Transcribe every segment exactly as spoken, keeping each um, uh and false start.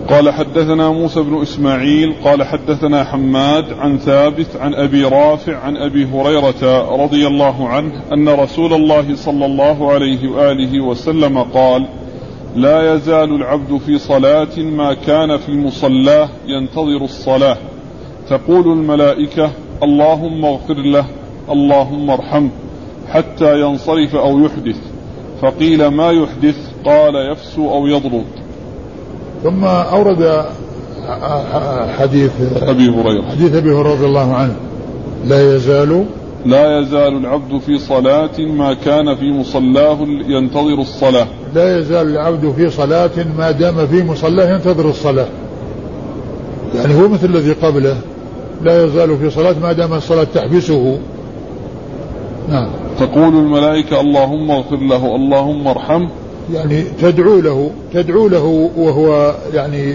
قال حدثنا موسى بن إسماعيل قال حدثنا حماد عن ثابت عن أبي رافع عن أبي هريرة رضي الله عنه أن رسول الله صلى الله عليه وآله وسلم قال: لا يزال العبد في صلاة ما كان في مصلاه ينتظر الصلاة، تقول الملائكة: اللهم اغفر له، اللهم ارحمه، حتى ينصرف أو يحدث. فقيل: ما يحدث؟ قال: يفسو أو يضرب. ثم أورد حديث أبي هريرة حديث أبي هريرة رضي الله عنه: لا يزال لا يزال العبد في صلاة ما كان في مصلاه ينتظر الصلاة. لا يزال العبد في صلاة ما دام في مصلاه ينتظر الصلاة، يعني هو مثل الذي قبله، لا يزال في صلاة ما دام الصلاة تحبسه. نعم. تقول الملائكة: اللهم اغفر له، اللهم ارحمه، يعني تدعو له تدعو له وهو يعني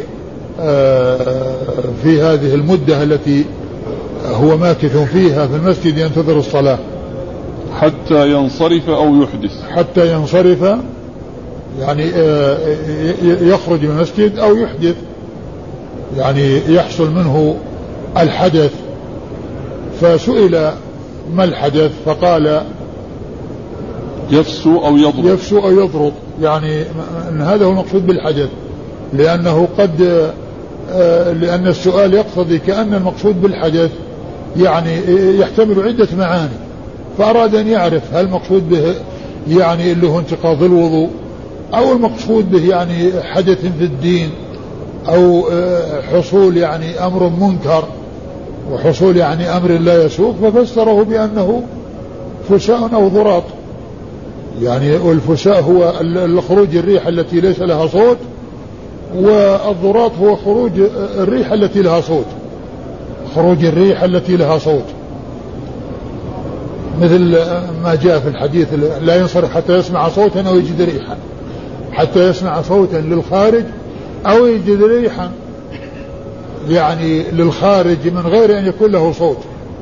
في هذه المدة التي هو ماكث فيها في المسجد ينتظر الصلاة، حتى ينصرف أو يحدث. حتى ينصرف يعني يخرج من المسجد أو يحدث، يعني يحصل منه الحدث. فسئل: ما الحدث؟ فقال: يفسو أو يضرب. يفسو أو يضرب، يعني أن هذا هو المقصود بالحدث، لأنه قد لأن السؤال يقتضي كأن المقصود بالحدث يعني يحتمل عدة معاني، فأراد أن يعرف هل المقصود به يعني اللي هو انتقاض الوضوء، أو المقصود به يعني حدث في الدين، أو حصول يعني أمر منكر وحصول يعني أمر لا يسوق، ففسره بأنه فساء أو ضراط. يعني والفساء هو الخروج الريح التي ليس لها صوت، والضراط هو خروج الريح التي لها صوت، خروج الريح التي لها صوت، مثل ما جاء في الحديث: لا ينصرف حتى يسمع صوتا أو يجد ريحا، حتى يسمع صوتا للخارج أو يجد ريحا يعني للخارج من غير أن يكون له صوت.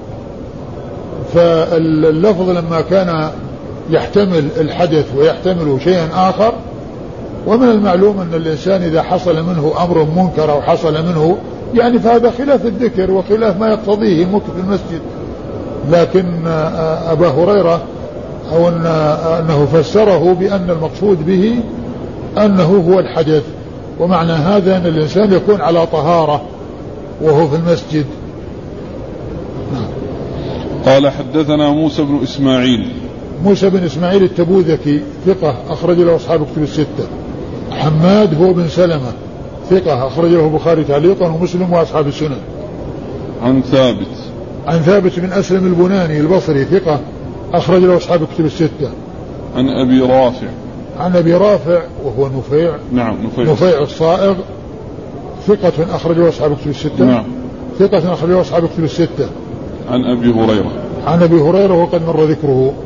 فاللفظ لما كان يحتمل الحدث ويحتمل شيئا آخر، ومن المعلوم أن الإنسان إذا حصل منه أمر منكر أو حصل منه يعني فهذا خلاف الذكر وخلاف ما يقتضيه مكث في المسجد. لكن أبا هريرة أو أن أنه فسره بأن المقصود به أنه هو الحدث، ومعنى هذا أن الإنسان يكون على طهارة وهو في المسجد. قال حدثنا موسى بن إسماعيل. موسى بن إسماعيل التبوذكي ثقة أخرج له أصحاب كتب الستة. حماد هو بن سلمة ثقة أخرج له البخاري تعليقا ومسلم وأصحاب السنن. عن ثابت عن ثابت بن أسلم البناني البصري ثقة أخرج له أصحاب كتب الستة. عن أبي رافع عن أبي رافع وهو نفيع نعم نفيع, نفيع الصائغ ثقة أخرج له أصحاب كتب الستة. نعم ثقة أخرج له أصحاب كتب الستة. عن أبي هريرة عن أبي هريرة وقد مر ذكره.